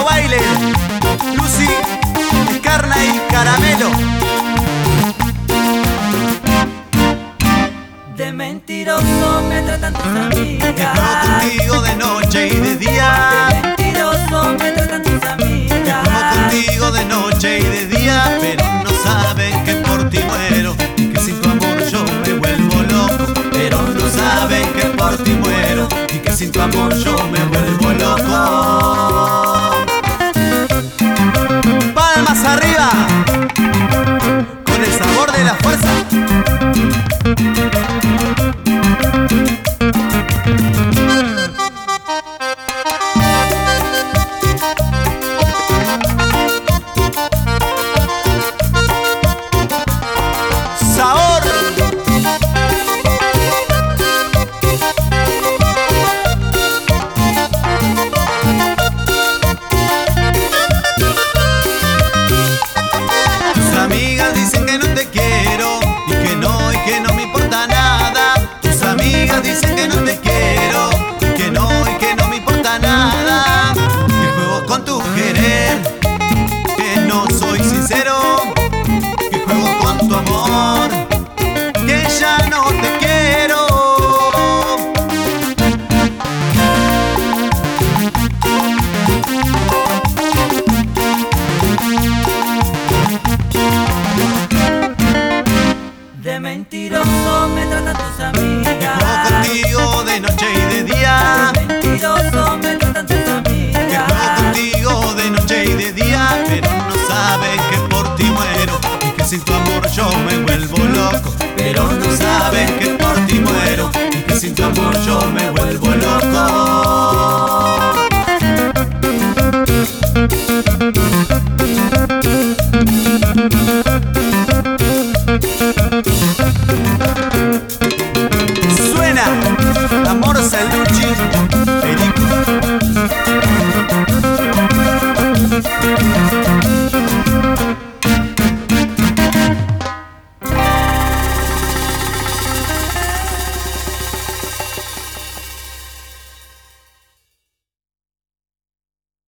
baile, Lucy, Escarna y Caramelo. De mentiroso me tratan tus amigas. Que juego contigo de noche y de día. De mentiroso me tratan tus amigas. Que juego contigo de noche y de día. Pero no saben que por ti muero y que sin tu amor yo me vuelvo loco. Pero no saben que por ti muero y que sin tu amor yo me vuelvo loco. Palmas arriba, con el sabor de la fuerza. Dicen que no te quiero y que no me importa nada. Tus amigas dicen que no te quiero y que no me importa nada. Que juego con tu querer, que no soy sincero. Que juego con tu amor, que ya no te quiero. De mentiroso me tratan tus amigas. Que juego contigo de noche y de día. De mentiroso me tratan tus amigas. Que juego contigo de noche y de día. Pero no saben que por ti muero y que sin tu amor yo me vuelvo loco. Pero no saben que por ti muero y que sin tu amor yo me vuelvo loco.